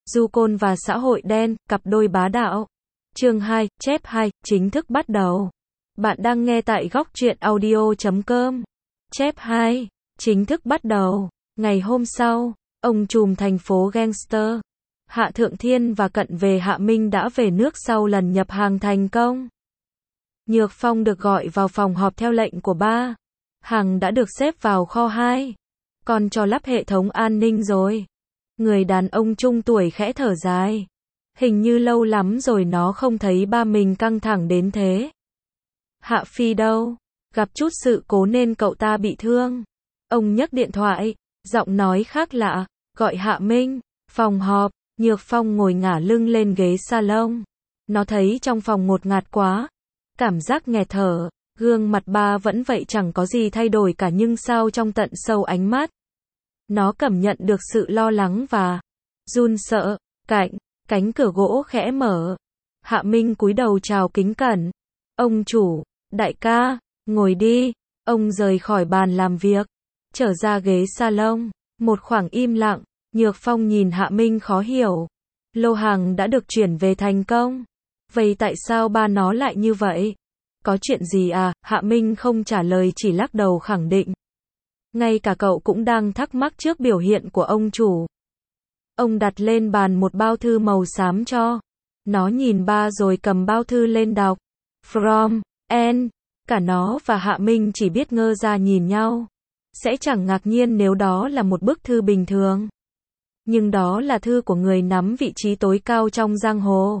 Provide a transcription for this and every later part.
Du Côn và xã hội đen, cặp đôi bá đạo. Chương 2, chép 2, chính thức bắt đầu. Bạn đang nghe tại góc truyện audio.com. Chép 2, chính thức bắt đầu. Ngày hôm sau, ông trùm thành phố gangster, Hạ Thượng Thiên và cận về Hạ Minh đã về nước sau lần nhập hàng thành công. Nhược Phong được gọi vào phòng họp theo lệnh của ba. Hàng đã được xếp vào kho 2. Còn cho lắp hệ thống an ninh rồi. Người đàn ông trung tuổi khẽ thở dài. Hình như lâu lắm rồi nó không thấy ba mình căng thẳng đến thế. Hạ Phi đâu? Gặp chút sự cố nên cậu ta bị thương. Ông nhấc điện thoại, giọng nói khác lạ, gọi Hạ Minh. Phòng họp, Nhược Phong ngồi ngả lưng lên ghế salon. Nó thấy trong phòng ngột ngạt quá. Cảm giác nghẹt thở, gương mặt ba vẫn vậy chẳng có gì thay đổi cả nhưng sao trong tận sâu ánh mắt. Nó cảm nhận được sự lo lắng và run sợ. Cánh cửa gỗ khẽ mở. Hạ Minh cúi đầu chào kính cẩn. Ông chủ, đại ca, ngồi đi. Ông rời khỏi bàn làm việc, trở ra ghế salon. Một khoảng im lặng, Nhược Phong nhìn Hạ Minh khó hiểu. Lô hàng đã được chuyển về thành công. Vậy tại sao ba nó lại như vậy? Có chuyện gì à? Hạ Minh không trả lời chỉ lắc đầu khẳng định. Ngay cả cậu cũng đang thắc mắc trước biểu hiện của ông chủ. Ông đặt lên bàn một bao thư màu xám cho. Nó nhìn ba rồi cầm bao thư lên đọc. From N. Cả nó và Hạ Minh chỉ biết ngơ ra nhìn nhau. Sẽ chẳng ngạc nhiên nếu đó là một bức thư bình thường. Nhưng đó là thư của người nắm vị trí tối cao trong giang hồ.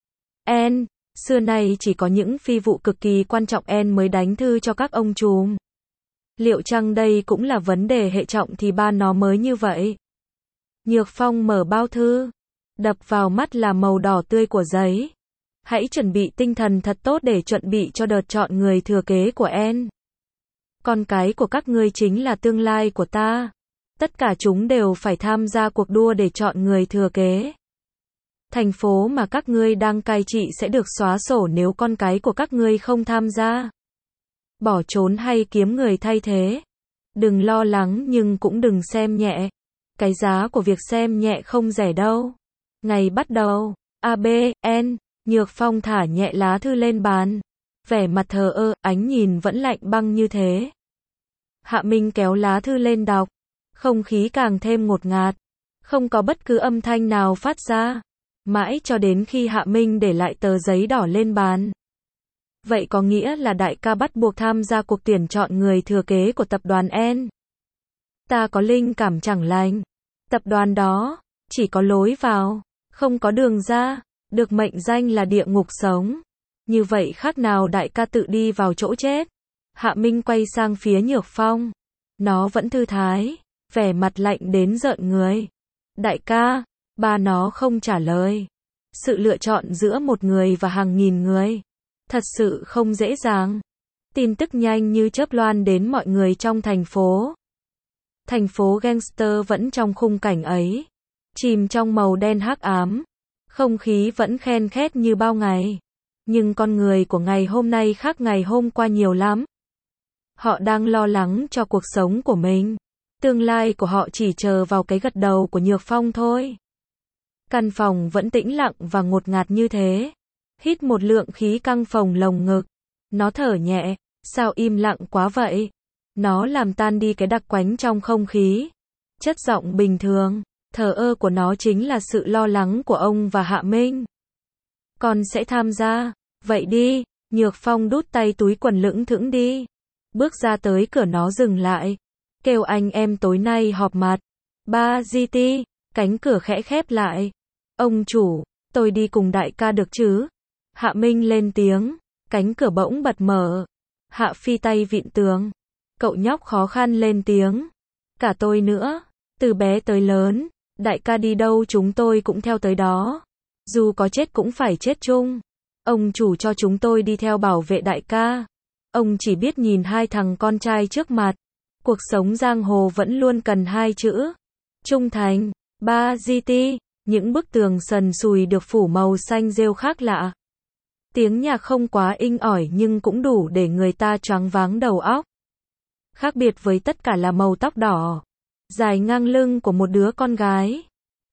N. Xưa nay chỉ có những phi vụ cực kỳ quan trọng N mới đánh thư cho các ông trùm. Liệu chăng đây cũng là vấn đề hệ trọng thì ba nó mới như vậy? Nhược Phong mở bao thư. Đập vào mắt là màu đỏ tươi của giấy. Hãy chuẩn bị tinh thần thật tốt để chuẩn bị cho đợt chọn người thừa kế của N. Con cái của các ngươi chính là tương lai của ta. Tất cả chúng đều phải tham gia cuộc đua để chọn người thừa kế. Thành phố mà các ngươi đang cai trị sẽ được xóa sổ nếu con cái của các ngươi không tham gia. Bỏ trốn hay kiếm người thay thế. Đừng lo lắng nhưng cũng đừng xem nhẹ. Cái giá của việc xem nhẹ không rẻ đâu. Ngày bắt đầu, ABN, Nhược Phong thả nhẹ lá thư lên bàn. Vẻ mặt thờ ơ, ánh nhìn vẫn lạnh băng như thế. Hạ Minh kéo lá thư lên đọc. Không khí càng thêm ngột ngạt. Không có bất cứ âm thanh nào phát ra. Mãi cho đến khi Hạ Minh để lại tờ giấy đỏ lên bàn. Vậy có nghĩa là đại ca bắt buộc tham gia cuộc tuyển chọn người thừa kế của tập đoàn N. Ta có linh cảm chẳng lành. Tập đoàn đó, chỉ có lối vào, không có đường ra, được mệnh danh là địa ngục sống. Như vậy khác nào đại ca tự đi vào chỗ chết. Hạ Minh quay sang phía Nhược Phong. Nó vẫn thư thái, vẻ mặt lạnh đến rợn người. Đại ca, ba nó không trả lời. Sự lựa chọn giữa một người và hàng nghìn người. Thật sự không dễ dàng. Tin tức nhanh như chớp loan đến mọi người trong thành phố. Thành phố gangster vẫn trong khung cảnh ấy. Chìm trong màu đen hắc ám. Không khí vẫn khen khét như bao ngày. Nhưng con người của ngày hôm nay khác ngày hôm qua nhiều lắm. Họ đang lo lắng cho cuộc sống của mình. Tương lai của họ chỉ chờ vào cái gật đầu của Nhược Phong thôi. Căn phòng vẫn tĩnh lặng và ngột ngạt như thế. Hít một lượng khí căng phồng lồng ngực. Nó thở nhẹ. Sao im lặng quá vậy? Nó làm tan đi cái đặc quánh trong không khí. Chất giọng bình thường, thờ ơ của nó chính là sự lo lắng của ông và Hạ Minh. Con sẽ tham gia. Vậy đi. Nhược Phong đút tay túi quần lững thững đi. Bước ra tới cửa nó dừng lại. Kêu anh em tối nay họp mặt. Ba GT. Cánh cửa khẽ khép lại. Ông chủ, tôi đi cùng đại ca được chứ? Hạ Minh lên tiếng. Cánh cửa bỗng bật mở. Hạ Phi tay vịn tường. Cậu nhóc khó khăn lên tiếng. Cả tôi nữa. Từ bé tới lớn, đại ca đi đâu chúng tôi cũng theo tới đó. Dù có chết cũng phải chết chung. Ông chủ cho chúng tôi đi theo bảo vệ đại ca. Ông chỉ biết nhìn hai thằng con trai trước mặt. Cuộc sống giang hồ vẫn luôn cần hai chữ. Trung thành. Ba GT. Những bức tường sần sùi được phủ màu xanh rêu khác lạ. Tiếng nhạc không quá inh ỏi nhưng cũng đủ để người ta choáng váng đầu óc. Khác biệt với tất cả là màu tóc đỏ, dài ngang lưng của một đứa con gái.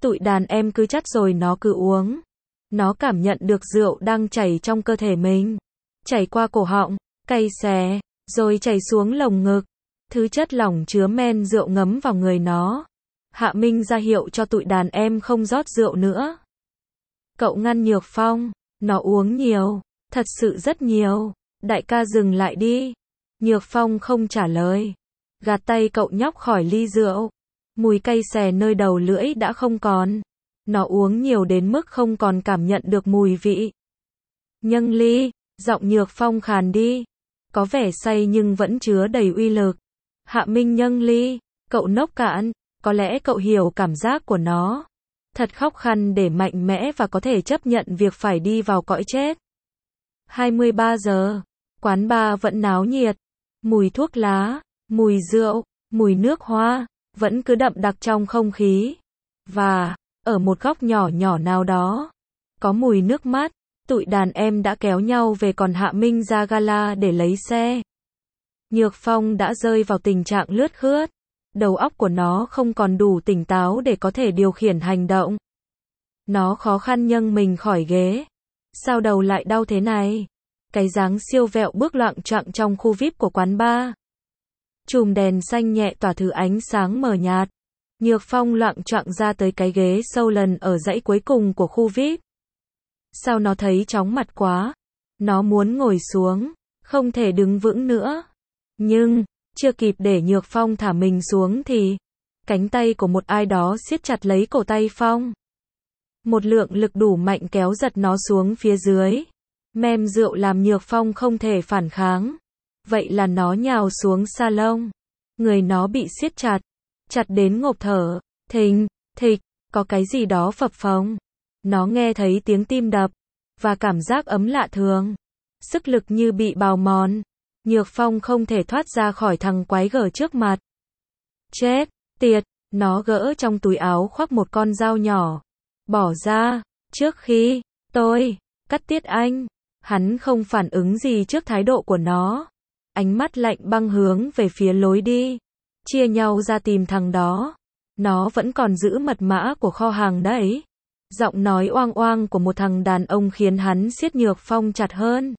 Tụi đàn em cứ chắt rồi nó cứ uống. Nó cảm nhận được rượu đang chảy trong cơ thể mình. Chảy qua cổ họng, cay xè, rồi chảy xuống lồng ngực. Thứ chất lỏng chứa men rượu ngấm vào người nó. Hạ Minh ra hiệu cho tụi đàn em không rót rượu nữa. Cậu ngăn Nhược Phong, nó uống nhiều, thật sự rất nhiều. Đại ca dừng lại đi. Nhược Phong không trả lời. Gạt tay cậu nhóc khỏi ly rượu. Mùi cay xè nơi đầu lưỡi đã không còn. Nó uống nhiều đến mức không còn cảm nhận được mùi vị. Nhâng ly, giọng Nhược Phong khàn đi. Có vẻ say nhưng vẫn chứa đầy uy lực. Hạ Minh nhâng ly, cậu nốc cạn, có lẽ cậu hiểu cảm giác của nó. Thật khó khăn để mạnh mẽ và có thể chấp nhận việc phải đi vào cõi chết. 23 giờ, quán bar vẫn náo nhiệt. Mùi thuốc lá, mùi rượu, mùi nước hoa, vẫn cứ đậm đặc trong không khí. Và, ở một góc nhỏ nhỏ nào đó, có mùi nước mắt. Tụi đàn em đã kéo nhau về còn Hạ Minh ra gala để lấy xe. Nhược Phong đã rơi vào tình trạng lướt khướt. Đầu óc của nó không còn đủ tỉnh táo để có thể điều khiển hành động. Nó khó khăn nhấc mình khỏi ghế. Sao đầu lại đau thế này? Cái dáng siêu vẹo bước loạng choạng trong khu VIP của quán bar. Chùm đèn xanh nhẹ tỏa thứ ánh sáng mờ nhạt. Nhược Phong loạng choạng ra tới cái ghế sâu lần ở dãy cuối cùng của khu VIP. Sao nó thấy chóng mặt quá? Nó muốn ngồi xuống, không thể đứng vững nữa. Nhưng, chưa kịp để Nhược Phong thả mình xuống thì, cánh tay của một ai đó siết chặt lấy cổ tay Phong. Một lượng lực đủ mạnh kéo giật nó xuống phía dưới. Mem rượu làm Nhược Phong không thể phản kháng. Vậy là nó nhào xuống salon. Người nó bị siết chặt, chặt đến ngộp thở. Thình, thịch, có cái gì đó phập phồng. Nó nghe thấy tiếng tim đập, và cảm giác ấm lạ thường. Sức lực như bị bào mòn. Nhược Phong không thể thoát ra khỏi thằng quái gở trước mặt. Chết, tiệt, nó gỡ trong túi áo khoác một con dao nhỏ. Bỏ ra, trước khi, tôi, cắt tiết anh. Hắn không phản ứng gì trước thái độ của nó. Ánh mắt lạnh băng hướng về phía lối đi. Chia nhau ra tìm thằng đó. Nó vẫn còn giữ mật mã của kho hàng đấy. Giọng nói oang oang của một thằng đàn ông khiến hắn siết Nhược Phong chặt hơn.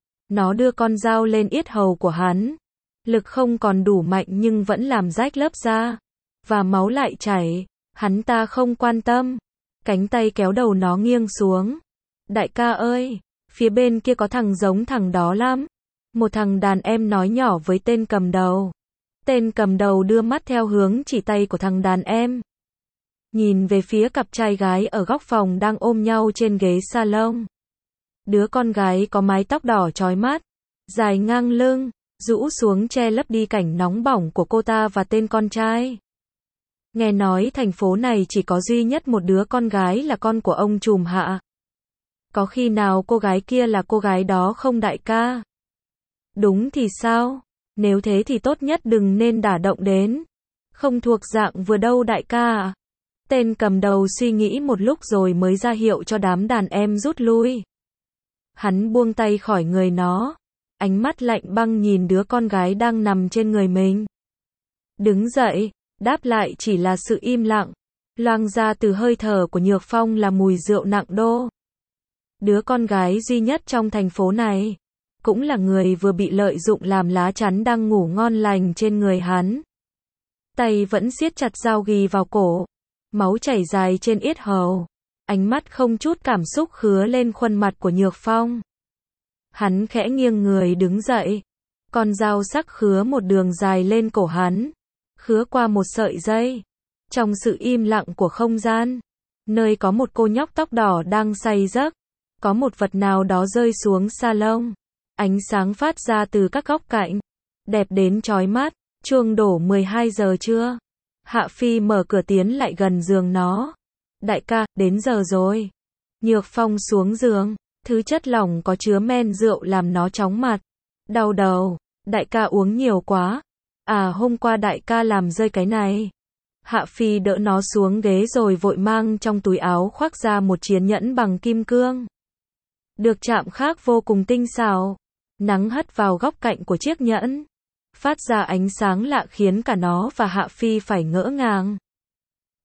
Nó đưa con dao lên yết hầu của hắn. Lực không còn đủ mạnh nhưng vẫn làm rách lớp da. Và máu lại chảy. Hắn ta không quan tâm. Cánh tay kéo đầu nó nghiêng xuống. Đại ca ơi, phía bên kia có thằng giống thằng đó lắm. Một thằng đàn em nói nhỏ với tên cầm đầu. Tên cầm đầu đưa mắt theo hướng chỉ tay của thằng đàn em. Nhìn về phía cặp trai gái ở góc phòng đang ôm nhau trên ghế salon. Đứa con gái có mái tóc đỏ chói mắt, dài ngang lưng, rũ xuống che lấp đi cảnh nóng bỏng của cô ta và tên con trai. Nghe nói thành phố này chỉ có duy nhất một đứa con gái là con của ông trùm Hạ. Có khi nào cô gái kia là cô gái đó không đại ca? Đúng thì sao? Nếu thế thì tốt nhất đừng nên đả động đến. Không thuộc dạng vừa đâu đại ca à? Tên cầm đầu suy nghĩ một lúc rồi mới ra hiệu cho đám đàn em rút lui. Hắn buông tay khỏi người nó. Ánh mắt lạnh băng nhìn đứa con gái đang nằm trên người mình. Đứng dậy, đáp lại chỉ là sự im lặng. Loang ra từ hơi thở của Nhược Phong là mùi rượu nặng đô. Đứa con gái duy nhất trong thành phố này. Cũng là người vừa bị lợi dụng làm lá chắn đang ngủ ngon lành trên người hắn. Tay vẫn siết chặt dao ghi vào cổ. Máu chảy dài trên yết hầu. Ánh mắt không chút cảm xúc khứa lên khuôn mặt của Nhược Phong. Hắn khẽ nghiêng người đứng dậy. Con dao sắc khứa một đường dài lên cổ hắn. Khứa qua một sợi dây. Trong sự im lặng của không gian. Nơi có một cô nhóc tóc đỏ đang say giấc. Có một vật nào đó rơi xuống salon. Ánh sáng phát ra từ các góc cạnh. Đẹp đến chói mắt. Chuông đổ 12 giờ trưa. Hạ Phi mở cửa tiến lại gần giường nó. Đại ca, đến giờ rồi. Nhược Phong xuống giường. Thứ chất lỏng có chứa men rượu làm nó chóng mặt. Đau đầu. Đại ca uống nhiều quá. À hôm qua đại ca làm rơi cái này. Hạ Phi đỡ nó xuống ghế rồi vội mang trong túi áo khoác ra một chiếc nhẫn bằng kim cương. Được chạm khắc vô cùng tinh xảo. Nắng hắt vào góc cạnh của chiếc nhẫn. Phát ra ánh sáng lạ khiến cả nó và Hạ Phi phải ngỡ ngàng.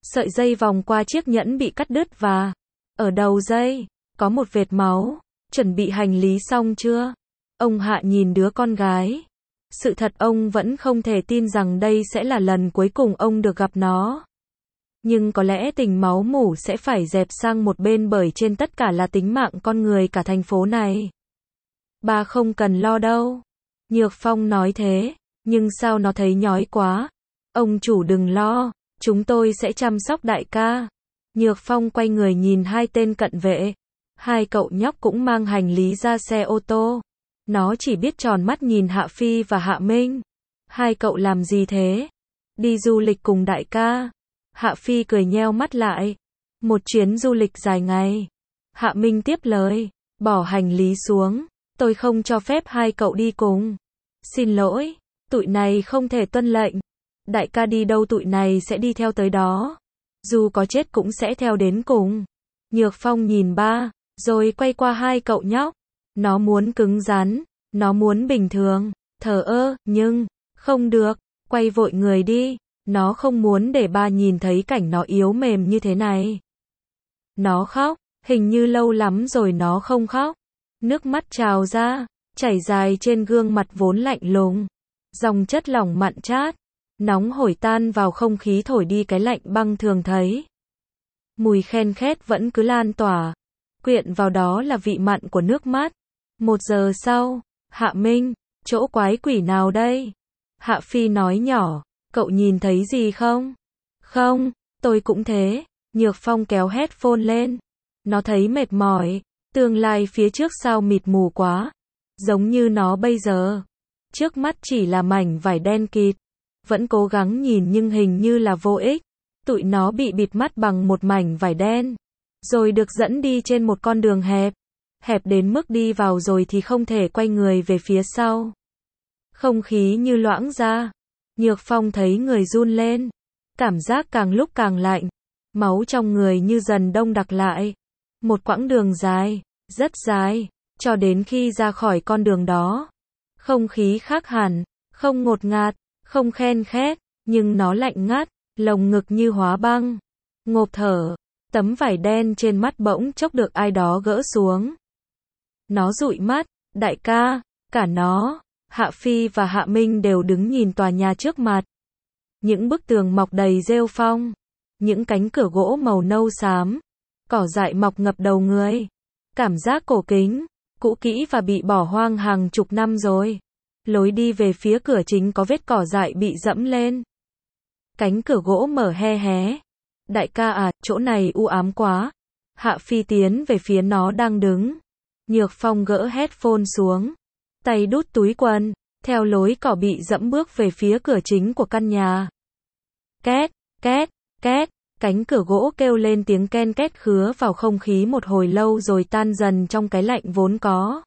Sợi dây vòng qua chiếc nhẫn bị cắt đứt và ở đầu dây có một vệt máu. Chuẩn bị hành lý xong chưa? Ông Hạ nhìn đứa con gái. Sự thật ông vẫn không thể tin rằng đây sẽ là lần cuối cùng ông được gặp nó. Nhưng có lẽ tình máu mủ sẽ phải dẹp sang một bên bởi trên tất cả là tính mạng con người cả thành phố này. Ba không cần lo đâu. Nhược Phong nói thế, nhưng sao nó thấy nhói quá. Ông chủ đừng lo, chúng tôi sẽ chăm sóc đại ca. Nhược Phong quay người nhìn hai tên cận vệ. Hai cậu nhóc cũng mang hành lý ra xe ô tô. Nó chỉ biết tròn mắt nhìn Hạ Phi và Hạ Minh. Hai cậu làm gì thế? Đi du lịch cùng đại ca. Hạ Phi cười nheo mắt lại. Một chuyến du lịch dài ngày. Hạ Minh tiếp lời. Bỏ hành lý xuống. Tôi không cho phép hai cậu đi cùng. Xin lỗi. Tụi này không thể tuân lệnh. Đại ca đi đâu tụi này sẽ đi theo tới đó. Dù có chết cũng sẽ theo đến cùng. Nhược Phong nhìn ba, rồi quay qua hai cậu nhóc. Nó muốn cứng rắn, nó muốn bình thường, thờ ơ, nhưng không được, quay vội người đi. Nó không muốn để ba nhìn thấy cảnh nó yếu mềm như thế này. Nó khóc, hình như lâu lắm rồi nó không khóc. Nước mắt trào ra, chảy dài trên gương mặt vốn lạnh lùng. Dòng chất lỏng mặn chát, nóng hổi tan vào không khí thổi đi cái lạnh băng thường thấy. Mùi khen khét vẫn cứ lan tỏa. Quyện vào đó là vị mặn của nước mắt. 1 giờ sau, Hạ Minh, chỗ quái quỷ nào đây? Hạ Phi nói nhỏ, cậu nhìn thấy gì không? Không, tôi cũng thế. Nhược Phong kéo headphone lên. Nó thấy mệt mỏi, tương lai phía trước sao mịt mù quá. Giống như nó bây giờ. Trước mắt chỉ là mảnh vải đen kịt. Vẫn cố gắng nhìn nhưng hình như là vô ích. Tụi nó bị bịt mắt bằng một mảnh vải đen. Rồi được dẫn đi trên một con đường hẹp. Hẹp đến mức đi vào rồi thì không thể quay người về phía sau. Không khí như loãng ra. Nhược Phong thấy người run lên. Cảm giác càng lúc càng lạnh. Máu trong người như dần đông đặc lại. Một quãng đường dài, rất dài, cho đến khi ra khỏi con đường đó. Không khí khác hẳn, không ngột ngạt, không khen khét, nhưng nó lạnh ngắt, lồng ngực như hóa băng. Ngộp thở, tấm vải đen trên mắt bỗng chốc được ai đó gỡ xuống. Nó dụi mắt, đại ca, cả nó, Hạ Phi và Hạ Minh đều đứng nhìn tòa nhà trước mặt. Những bức tường mọc đầy rêu phong, những cánh cửa gỗ màu nâu xám, cỏ dại mọc ngập đầu người. Cảm giác cổ kính, cũ kỹ và bị bỏ hoang hàng chục năm rồi. Lối đi về phía cửa chính có vết cỏ dại bị dẫm lên. Cánh cửa gỗ mở hé hé. Đại ca à, chỗ này u ám quá. Hạ Phi tiến về phía nó đang đứng. Nhược Phong gỡ headphone xuống. Tay đút túi quần, theo lối cỏ bị dẫm bước về phía cửa chính của căn nhà. Két, két, két, cánh cửa gỗ kêu lên tiếng ken két khứa vào không khí một hồi lâu rồi tan dần trong cái lạnh vốn có.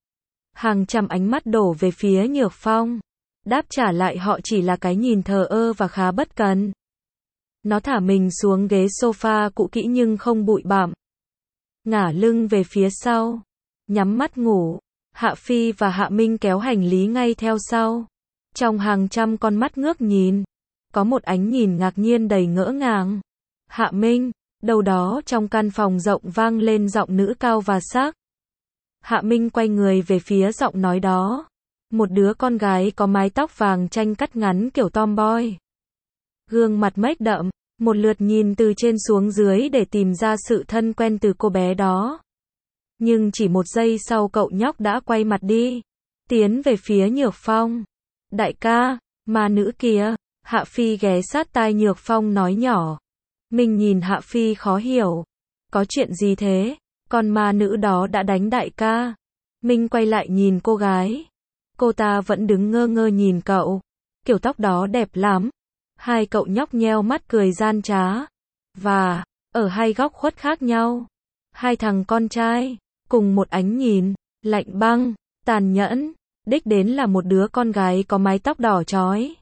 Hàng trăm ánh mắt đổ về phía Nhược Phong. Đáp trả lại họ chỉ là cái nhìn thờ ơ và khá bất cần. Nó thả mình xuống ghế sofa cũ kỹ nhưng không bụi bặm. Ngả lưng về phía sau. Nhắm mắt ngủ. Hạ Phi và Hạ Minh kéo hành lý ngay theo sau. Trong hàng trăm con mắt ngước nhìn. Có một ánh nhìn ngạc nhiên đầy ngỡ ngàng. Hạ Minh, đâu đó trong căn phòng rộng vang lên giọng nữ cao và sắc. Hạ Minh quay người về phía giọng nói đó. Một đứa con gái có mái tóc vàng chanh cắt ngắn kiểu tomboy. Gương mặt make đậm, một lượt nhìn từ trên xuống dưới để tìm ra sự thân quen từ cô bé đó. Nhưng chỉ 1 giây sau cậu nhóc đã quay mặt đi. Tiến về phía Nhược Phong. Đại ca, ma nữ kìa. Hạ Phi ghé sát tai Nhược Phong nói nhỏ. Mình nhìn Hạ Phi khó hiểu. Có chuyện gì thế? Con ma nữ đó đã đánh đại ca. Minh quay lại nhìn cô gái. Cô ta vẫn đứng ngơ ngơ nhìn cậu. Kiểu tóc đó đẹp lắm. Hai cậu nhóc nheo mắt cười gian trá. Và, ở hai góc khuất khác nhau. Hai thằng con trai, cùng một ánh nhìn, lạnh băng, tàn nhẫn. Đích đến là một đứa con gái có mái tóc đỏ chói.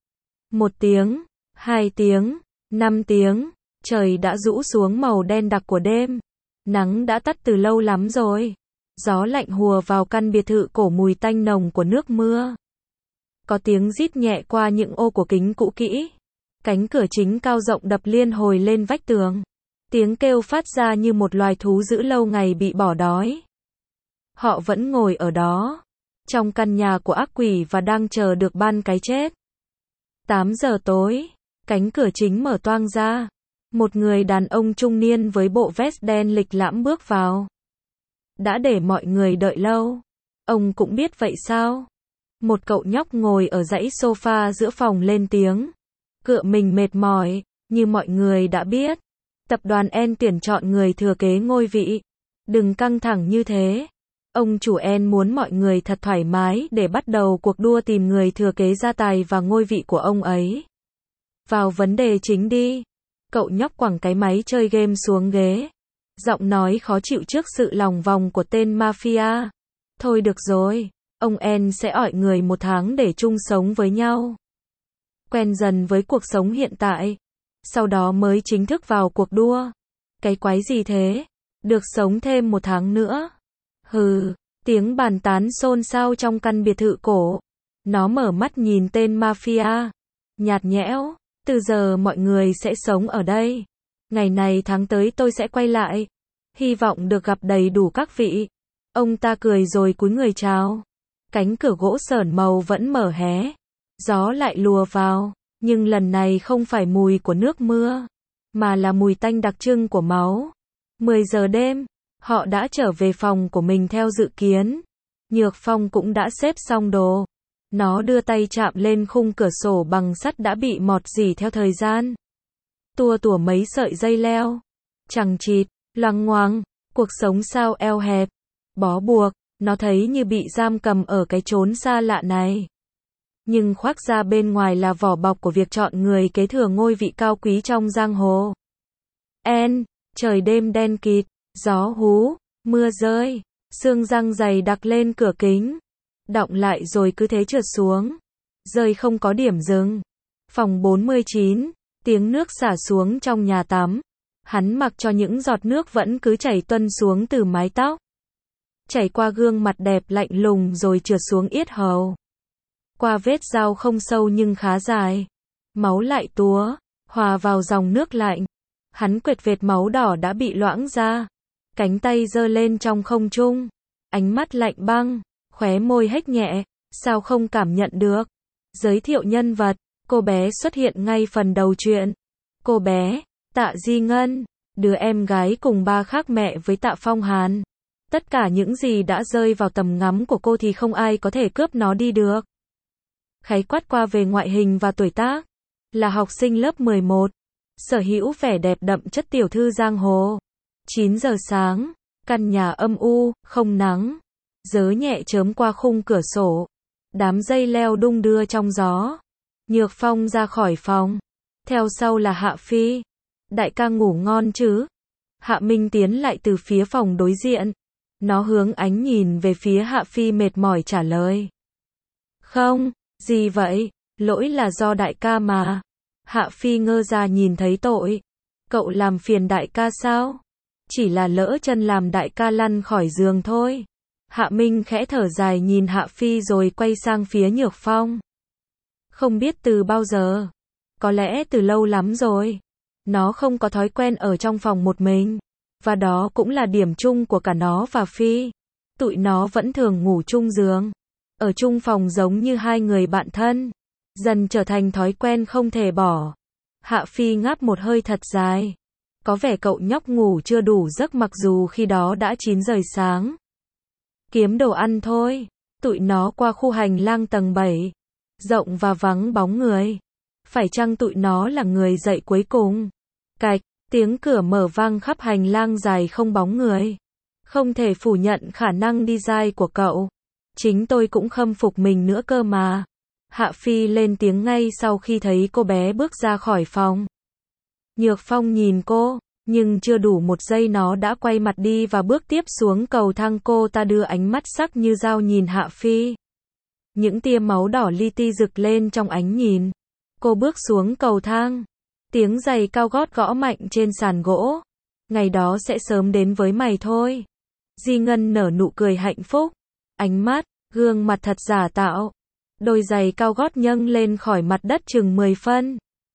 1 tiếng, 2 tiếng, 5 tiếng. Trời đã rũ xuống màu đen đặc của đêm. Nắng đã tắt từ lâu lắm rồi. Gió lạnh hùa vào căn biệt thự cổ mùi tanh nồng của nước mưa. Có tiếng rít nhẹ qua những ô của kính cũ kỹ. Cánh cửa chính cao rộng đập liên hồi lên vách tường. Tiếng kêu phát ra như một loài thú dữ lâu ngày bị bỏ đói. Họ vẫn ngồi ở đó, trong căn nhà của ác quỷ và đang chờ được ban cái chết. 8 giờ tối, cánh cửa chính mở toang ra. Một người đàn ông trung niên với bộ vest đen lịch lãm bước vào. Đã để mọi người đợi lâu. Ông cũng biết vậy sao? Một cậu nhóc ngồi ở dãy sofa giữa phòng lên tiếng. Cựa mình mệt mỏi, như mọi người đã biết. Tập đoàn En tuyển chọn người thừa kế ngôi vị. Đừng căng thẳng như thế. Ông chủ En muốn mọi người thật thoải mái để bắt đầu cuộc đua tìm người thừa kế gia tài và ngôi vị của ông ấy. Vào vấn đề chính đi. Cậu nhóc quẳng cái máy chơi game xuống ghế. Giọng nói khó chịu trước sự lòng vòng của tên mafia. Thôi được rồi, ông En sẽ ọi người 1 tháng để chung sống với nhau. Quen dần với cuộc sống hiện tại. Sau đó mới chính thức vào cuộc đua. Cái quái gì thế? Được sống thêm 1 tháng nữa. Hừ, tiếng bàn tán xôn xao trong căn biệt thự cổ. Nó mở mắt nhìn tên mafia. Nhạt nhẽo, từ giờ mọi người sẽ sống ở đây. Ngày này tháng tới tôi sẽ quay lại. Hy vọng được gặp đầy đủ các vị. Ông ta cười rồi cúi người chào. Cánh cửa gỗ sờn màu vẫn mở hé. Gió lại lùa vào, nhưng lần này không phải mùi của nước mưa, mà là mùi tanh đặc trưng của máu. 10 giờ đêm, họ đã trở về phòng của mình theo dự kiến. Nhược Phong cũng đã xếp xong đồ. Nó đưa tay chạm lên khung cửa sổ bằng sắt đã bị mọt dỉ theo thời gian. Tua tủa mấy sợi dây leo. Chằng chịt, loằng ngoằng, cuộc sống sao eo hẹp. Bó buộc, nó thấy như bị giam cầm ở cái chốn xa lạ này. Nhưng khoác ra bên ngoài là vỏ bọc của việc chọn người kế thừa ngôi vị cao quý trong giang hồ. Trời đêm đen kịt, gió hú, mưa rơi, sương răng dày đặc lên cửa kính. Đọng lại rồi cứ thế trượt xuống. Rơi không có điểm dừng. Phòng 49, tiếng nước xả xuống trong nhà tắm. Hắn mặc cho những giọt nước vẫn cứ chảy tuân xuống từ mái tóc. Chảy qua gương mặt đẹp lạnh lùng rồi trượt xuống yết hầu. Qua vết dao không sâu nhưng khá dài. Máu lại túa, hòa vào dòng nước lạnh. Hắn quệt vệt máu đỏ đã bị loãng ra. Cánh tay giơ lên trong không trung. Ánh mắt lạnh băng, khóe môi hếch nhẹ. Sao không cảm nhận được? Giới thiệu nhân vật, cô bé xuất hiện ngay phần đầu truyện. Cô bé, Tạ Di Ngân, đứa em gái cùng ba khác mẹ với Tạ Phong Hàn. Tất cả những gì đã rơi vào tầm ngắm của cô thì không ai có thể cướp nó đi được. Khái quát qua về ngoại hình và tuổi tác. Là học sinh lớp 11. Sở hữu vẻ đẹp đậm chất tiểu thư giang hồ. 9 giờ sáng, căn nhà âm u, không nắng. Gió nhẹ chớm qua khung cửa sổ. Đám dây leo đung đưa trong gió. Nhược Phong ra khỏi phòng. Theo sau là Hạ Phi. Đại ca ngủ ngon chứ? Hạ Minh tiến lại từ phía phòng đối diện. Nó hướng ánh nhìn về phía Hạ Phi mệt mỏi trả lời. Không, gì vậy? Lỗi là do đại ca mà. Hạ Phi ngơ ra nhìn thấy tội. Cậu làm phiền đại ca sao? Chỉ là lỡ chân làm đại ca lăn khỏi giường thôi. Hạ Minh khẽ thở dài nhìn Hạ Phi rồi quay sang phía Nhược Phong. Không biết từ bao giờ. Có lẽ từ lâu lắm rồi. Nó không có thói quen ở trong phòng một mình. Và đó cũng là điểm chung của cả nó và Phi. Tụi nó vẫn thường ngủ chung giường. Ở chung phòng giống như hai người bạn thân. Dần trở thành thói quen không thể bỏ. Hạ Phi ngáp một hơi thật dài. Có vẻ cậu nhóc ngủ chưa đủ giấc mặc dù khi đó đã 9 giờ sáng. Kiếm đồ ăn thôi. Tụi nó qua khu hành lang tầng 7. Rộng và vắng bóng người. Phải chăng tụi nó là người dậy cuối cùng? Cạch, tiếng cửa mở vang khắp hành lang dài không bóng người. Không thể phủ nhận khả năng design của cậu. Chính tôi cũng khâm phục mình nữa cơ mà. Hạ Phi lên tiếng ngay sau khi thấy cô bé bước ra khỏi phòng. Nhược Phong nhìn cô, nhưng chưa đủ 1 giây nó đã quay mặt đi và bước tiếp xuống cầu thang. Cô ta đưa ánh mắt sắc như dao nhìn Hạ Phi. Những tia máu đỏ li ti rực lên trong ánh nhìn. Cô bước xuống cầu thang. Tiếng giày cao gót gõ mạnh trên sàn gỗ. Ngày đó sẽ sớm đến với mày thôi. Di Ngân nở nụ cười hạnh phúc. Ánh mắt, gương mặt thật giả tạo. Đôi giày cao gót nhấc lên khỏi mặt đất chừng 10 phân.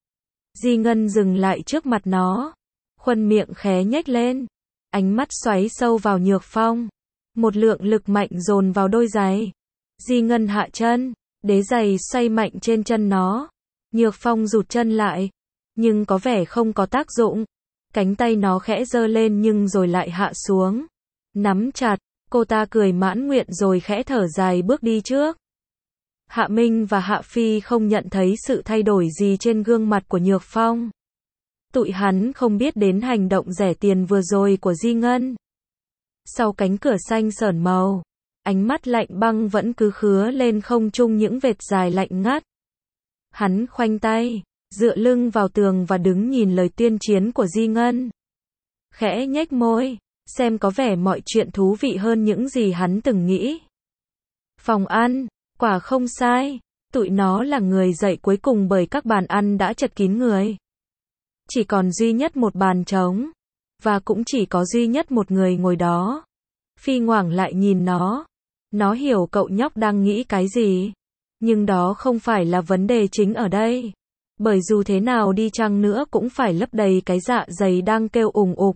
Di Ngân dừng lại trước mặt nó. Khuôn miệng khé nhếch lên. Ánh mắt xoáy sâu vào Nhược Phong. Một lượng lực mạnh dồn vào đôi giày. Di Ngân hạ chân. Đế giày xoay mạnh trên chân nó. Nhược Phong rụt chân lại. Nhưng có vẻ không có tác dụng. Cánh tay nó khẽ giơ lên nhưng rồi lại hạ xuống. Nắm chặt. Cô ta cười mãn nguyện rồi khẽ thở dài bước đi trước. Hạ Minh và Hạ Phi không nhận thấy sự thay đổi gì trên gương mặt của Nhược Phong. Tụi hắn không biết đến hành động rẻ tiền vừa rồi của Di Ngân. Sau cánh cửa xanh sởn màu, ánh mắt lạnh băng vẫn cứ khứa lên không trung những vệt dài lạnh ngắt. Hắn khoanh tay, dựa lưng vào tường và đứng nhìn lời tuyên chiến của Di Ngân. Khẽ nhếch môi, xem có vẻ mọi chuyện thú vị hơn những gì hắn từng nghĩ. Phòng ăn, quả không sai, tụi nó là người dậy cuối cùng bởi các bàn ăn đã chật kín người. Chỉ còn duy nhất một bàn trống, và cũng chỉ có duy nhất một người ngồi đó. Phi ngoảng lại nhìn nó. Nó hiểu cậu nhóc đang nghĩ cái gì. Nhưng đó không phải là vấn đề chính ở đây. Bởi dù thế nào đi chăng nữa cũng phải lấp đầy cái dạ dày đang kêu ùng ục.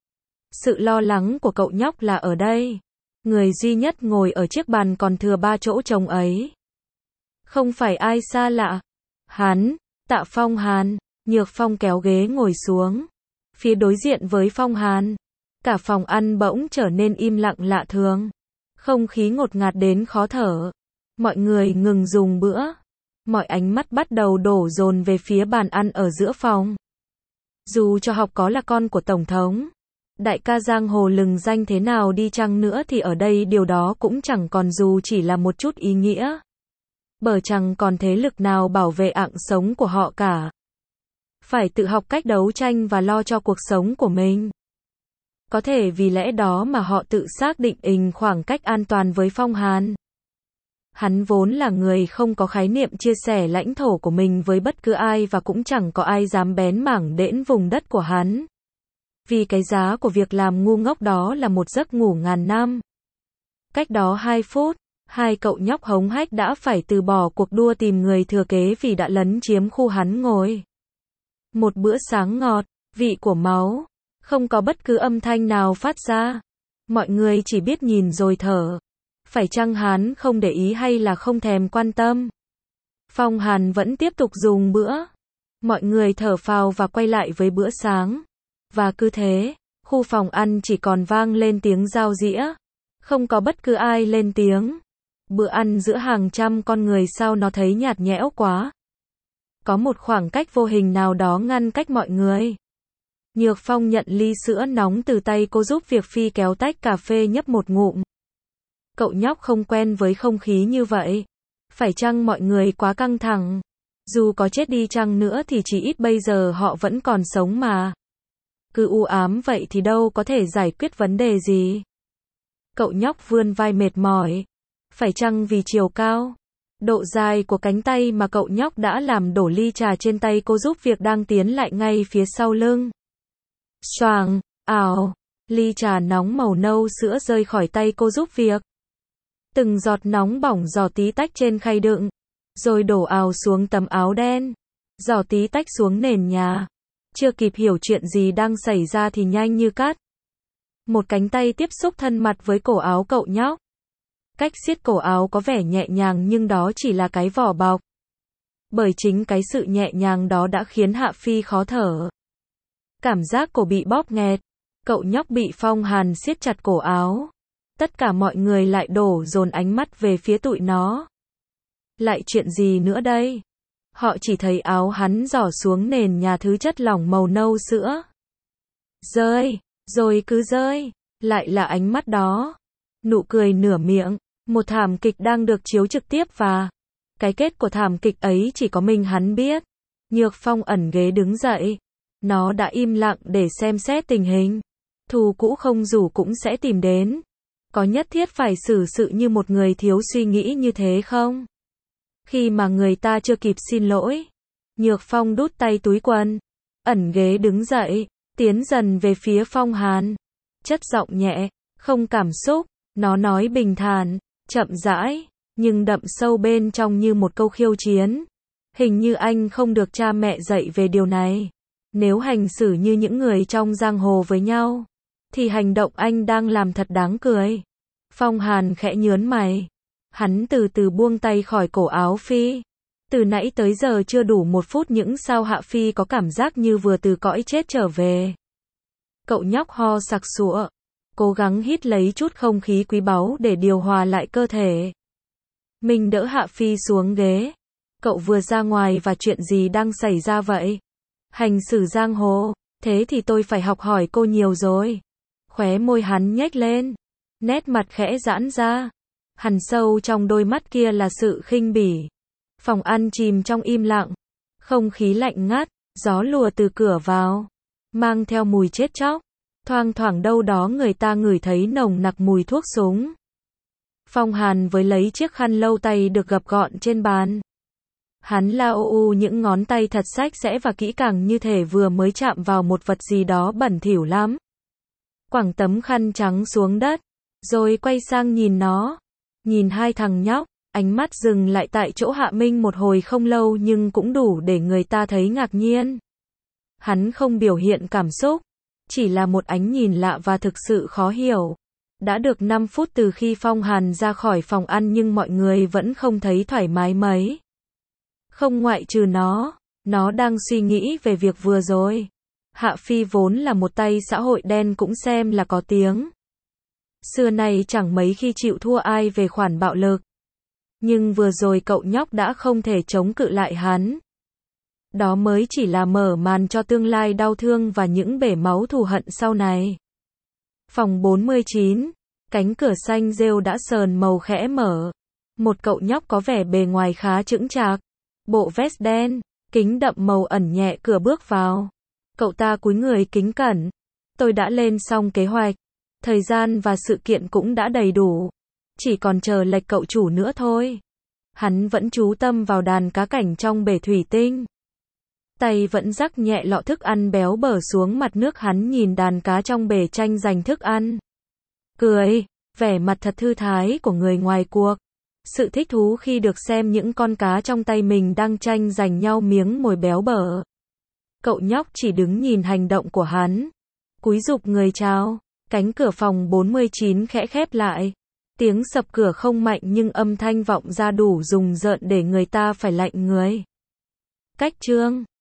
Sự lo lắng của cậu nhóc là ở đây. Người duy nhất ngồi ở chiếc bàn còn thừa 3 chỗ trống ấy. Không phải ai xa lạ. Hắn, Tạ Phong Hàn. Nhược Phong kéo ghế ngồi xuống. Phía đối diện với Phong Hàn. Cả phòng ăn bỗng trở nên im lặng lạ thường. Không khí ngột ngạt đến khó thở. Mọi người ngừng dùng bữa. Mọi ánh mắt bắt đầu đổ dồn về phía bàn ăn ở giữa phòng. Dù cho Học có là con của Tổng thống, đại ca giang hồ lừng danh thế nào đi chăng nữa thì ở đây điều đó cũng chẳng còn dù chỉ là một chút ý nghĩa. Bởi chẳng còn thế lực nào bảo vệ ạng sống của họ cả. Phải tự học cách đấu tranh và lo cho cuộc sống của mình. Có thể vì lẽ đó mà họ tự xác định khoảng cách an toàn với Phong Hàn. Hắn vốn là người không có khái niệm chia sẻ lãnh thổ của mình với bất cứ ai và cũng chẳng có ai dám bén mảng đến vùng đất của hắn. Vì cái giá của việc làm ngu ngốc đó là một giấc ngủ ngàn năm. Cách đó 2 phút, hai cậu nhóc hống hách đã phải từ bỏ cuộc đua tìm người thừa kế vì đã lấn chiếm khu hắn ngồi. Một bữa sáng ngọt, vị của máu, không có bất cứ âm thanh nào phát ra. Mọi người chỉ biết nhìn rồi thở. Phải chăng hắn không để ý hay là không thèm quan tâm? Phong Hàn vẫn tiếp tục dùng bữa. Mọi người thở phào và quay lại với bữa sáng. Và cứ thế, khu phòng ăn chỉ còn vang lên tiếng dao dĩa. Không có bất cứ ai lên tiếng. Bữa ăn giữa hàng trăm con người sao nó thấy nhạt nhẽo quá. Có một khoảng cách vô hình nào đó ngăn cách mọi người. Nhược Phong nhận ly sữa nóng từ tay cô giúp việc Phi kéo tách cà phê nhấp một ngụm. Cậu nhóc không quen với không khí như vậy. Phải chăng mọi người quá căng thẳng? Dù có chết đi chăng nữa thì chỉ ít bây giờ họ vẫn còn sống mà. Cứ u ám vậy thì đâu có thể giải quyết vấn đề gì. Cậu nhóc vươn vai mệt mỏi. Phải chăng vì chiều cao, độ dài của cánh tay mà cậu nhóc đã làm đổ ly trà trên tay cô giúp việc đang tiến lại ngay phía sau lưng. Xoàng, ảo, ly trà nóng màu nâu sữa rơi khỏi tay cô giúp việc. Từng giọt nóng bỏng giò tí tách trên khay đựng, rồi đổ ào xuống tấm áo đen. Giò tí tách xuống nền nhà. Chưa kịp hiểu chuyện gì đang xảy ra thì nhanh như cắt. Một cánh tay tiếp xúc thân mật với cổ áo cậu nhóc. Cách siết cổ áo có vẻ nhẹ nhàng nhưng đó chỉ là cái vỏ bọc. Bởi chính cái sự nhẹ nhàng đó đã khiến Hạ Phi khó thở. Cảm giác cổ bị bóp nghẹt. Cậu nhóc bị Phong Hàn siết chặt cổ áo. Tất cả mọi người lại đổ dồn ánh mắt về phía tụi nó. Lại chuyện gì nữa đây? Họ chỉ thấy áo hắn rỏ xuống nền nhà thứ chất lỏng màu nâu sữa. Rơi, rồi cứ rơi. Lại là ánh mắt đó. Nụ cười nửa miệng. Một thảm kịch đang được chiếu trực tiếp và cái kết của thảm kịch ấy chỉ có mình hắn biết. Nhược Phong ẩn ghế đứng dậy. Nó đã im lặng để xem xét tình hình. Thù cũ không rủ cũng sẽ tìm đến. Có nhất thiết phải xử sự như một người thiếu suy nghĩ như thế không? Khi mà người ta chưa kịp xin lỗi. Nhược Phong đút tay túi quần. Ẩn ghế đứng dậy. Tiến dần về phía Phong Hàn. Chất giọng nhẹ. Không cảm xúc. Nó nói bình thản. Chậm rãi. Nhưng đậm sâu bên trong như một câu khiêu chiến. Hình như anh không được cha mẹ dạy về điều này. Nếu hành xử như những người trong giang hồ với nhau, thì hành động anh đang làm thật đáng cười. Phong Hàn khẽ nhớn mày. Hắn từ từ buông tay khỏi cổ áo Phi. Từ nãy tới giờ chưa đủ 1 phút những sao Hạ Phi có cảm giác như vừa từ cõi chết trở về. Cậu nhóc ho sặc sụa, cố gắng hít lấy chút không khí quý báu để điều hòa lại cơ thể. Mình đỡ Hạ Phi xuống ghế. Cậu vừa ra ngoài và chuyện gì đang xảy ra vậy? Hành xử giang hồ, thế thì tôi phải học hỏi cô nhiều rồi. Khóe môi hắn nhếch lên, nét mặt khẽ giãn ra. Hằn sâu trong đôi mắt kia là sự khinh bỉ. Phòng ăn chìm trong im lặng, không khí lạnh ngắt, gió lùa từ cửa vào, mang theo mùi chết chóc. Thoang thoảng đâu đó người ta ngửi thấy nồng nặc mùi thuốc súng. Phong Hàn với lấy chiếc khăn lau tay được gập gọn trên bàn. Hắn lau những ngón tay thật sạch sẽ và kỹ càng như thể vừa mới chạm vào một vật gì đó bẩn thỉu lắm. Quẳng tấm khăn trắng xuống đất, rồi quay sang nhìn nó. Nhìn hai thằng nhóc, ánh mắt dừng lại tại chỗ Hạ Minh một hồi không lâu nhưng cũng đủ để người ta thấy ngạc nhiên. Hắn không biểu hiện cảm xúc, chỉ là một ánh nhìn lạ và thực sự khó hiểu. Đã được 5 phút từ khi Phong Hàn ra khỏi phòng ăn nhưng mọi người vẫn không thấy thoải mái mấy. Không ngoại trừ nó đang suy nghĩ về việc vừa rồi. Hạ Phi vốn là một tay xã hội đen cũng xem là có tiếng. Xưa nay chẳng mấy khi chịu thua ai về khoản bạo lực. Nhưng vừa rồi cậu nhóc đã không thể chống cự lại hắn. Đó mới chỉ là mở màn cho tương lai đau thương và những bể máu thù hận sau này. Phòng 49, cánh cửa xanh rêu đã sờn màu khẽ mở. Một cậu nhóc có vẻ bề ngoài khá chững chạc, bộ vest đen, kính đậm màu ẩn nhẹ cửa bước vào. Cậu ta cúi người kính cẩn. Tôi đã lên xong kế hoạch. Thời gian và sự kiện cũng đã đầy đủ. Chỉ còn chờ lệch cậu chủ nữa thôi. Hắn vẫn chú tâm vào đàn cá cảnh trong bể thủy tinh. Tay vẫn rắc nhẹ lọ thức ăn béo bở xuống mặt nước. Hắn nhìn đàn cá trong bể tranh giành thức ăn. Cười, vẻ mặt thật thư thái của người ngoài cuộc. Sự thích thú khi được xem những con cá trong tay mình đang tranh giành nhau miếng mồi béo bở. Cậu nhóc chỉ đứng nhìn hành động của hắn. Cúi rụp người chào. Cánh cửa phòng 49 khẽ khép lại. Tiếng sập cửa không mạnh nhưng âm thanh vọng ra đủ rùng rợn để người ta phải lạnh người. Cách chương